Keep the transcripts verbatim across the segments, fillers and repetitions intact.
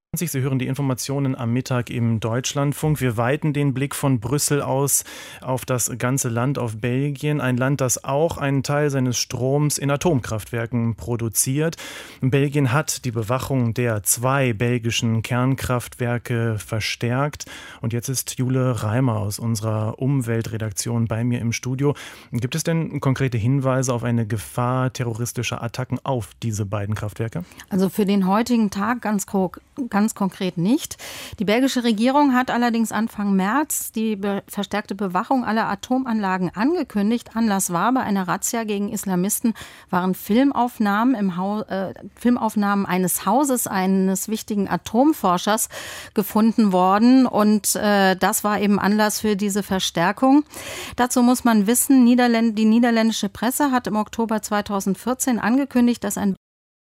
Sie hören die Informationen am Mittag im Deutschlandfunk. Wir weiten den Blick von Brüssel aus auf das ganze Land, auf Belgien. Ein Land, das auch einen Teil seines Stroms in Atomkraftwerken produziert. Belgien hat die Bewachung der zwei belgischen Kernkraftwerke verstärkt. Und jetzt ist Jule Reimer aus unserer Umweltredaktion bei mir im Studio. Gibt es denn konkrete Hinweise auf eine Gefahr terroristischer Attacken auf diese beiden Kraftwerke? Also für den heutigen Tag ganz konkret. Ganz konkret nicht. Die belgische Regierung hat allerdings Anfang März die be- verstärkte Bewachung aller Atomanlagen angekündigt. Anlass war, bei einer Razzia gegen Islamisten waren Filmaufnahmen, im Hau- äh, Filmaufnahmen eines Hauses eines wichtigen Atomforschers gefunden worden. Und äh, das war eben Anlass für diese Verstärkung. Dazu muss man wissen, Niederländ- die niederländische Presse hat im Oktober zweitausendvierzehn angekündigt, dass ein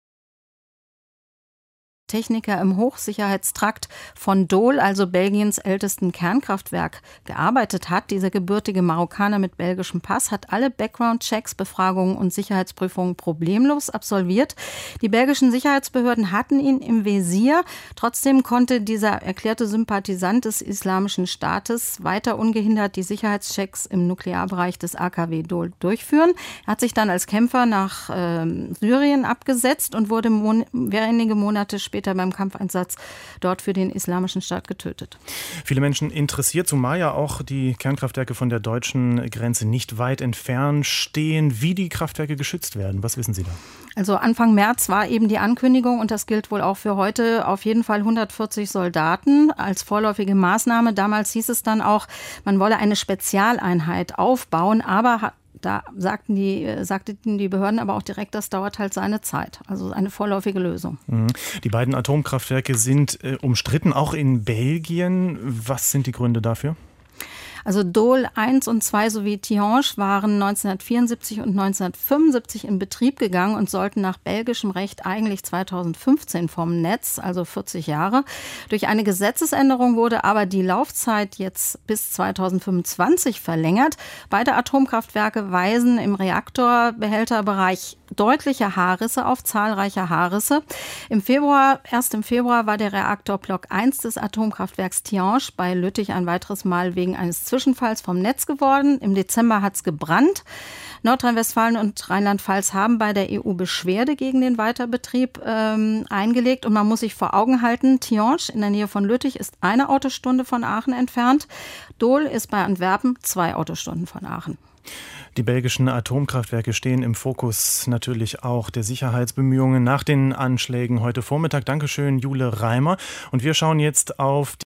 Techniker im Hochsicherheitstrakt von Doel, also Belgiens ältesten Kernkraftwerk, gearbeitet hat. Dieser gebürtige Marokkaner mit belgischem Pass hat alle Background-Checks, Befragungen und Sicherheitsprüfungen problemlos absolviert. Die belgischen Sicherheitsbehörden hatten ihn im Visier. Trotzdem konnte dieser erklärte Sympathisant des Islamischen Staates weiter ungehindert die Sicherheitschecks im Nuklearbereich des A K W Doel durchführen. Er hat sich dann als Kämpfer nach äh, Syrien abgesetzt und wurde mon- wenige Monate später später beim Kampfeinsatz dort für den Islamischen Staat getötet. Viele Menschen interessiert, zumal ja auch die Kernkraftwerke von der deutschen Grenze nicht weit entfernt stehen, wie die Kraftwerke geschützt werden. Was wissen Sie da? Also Anfang März war eben die Ankündigung, und das gilt wohl auch für heute, auf jeden Fall hundertvierzig Soldaten als vorläufige Maßnahme. Damals hieß es dann auch, man wolle eine Spezialeinheit aufbauen, aber da sagten die, sagten die Behörden aber auch direkt, das dauert halt seine Zeit. Also eine vorläufige Lösung. Die beiden Atomkraftwerke sind äh, umstritten, auch in Belgien. Was sind die Gründe dafür? Also Doel eins und zwei sowie Tihange waren neunzehnhundertvierundsiebzig und neunzehnhundertfünfundsiebzig in Betrieb gegangen und sollten nach belgischem Recht eigentlich zweitausendfünfzehn vom Netz, also vierzig Jahre. Durch eine Gesetzesänderung wurde aber die Laufzeit jetzt bis zweitausendfünfundzwanzig verlängert. Beide Atomkraftwerke weisen im Reaktorbehälterbereich deutliche Haarrisse auf, zahlreiche Haarrisse. Im Februar, erst im Februar war der Reaktorblock eins des Atomkraftwerks Tihange bei Lüttich ein weiteres Mal wegen eines Zwischenfalls vom Netz geworden. Im Dezember hat es gebrannt. Nordrhein-Westfalen und Rheinland-Pfalz haben bei der E U Beschwerde gegen den Weiterbetrieb ähm, eingelegt. Und man muss sich vor Augen halten, Tihange in der Nähe von Lüttich ist eine Autostunde von Aachen entfernt. Doel ist bei Antwerpen zwei Autostunden von Aachen. Die belgischen Atomkraftwerke stehen im Fokus natürlich auch der Sicherheitsbemühungen nach den Anschlägen heute Vormittag. Dankeschön, Jule Reimer. Und wir schauen jetzt auf die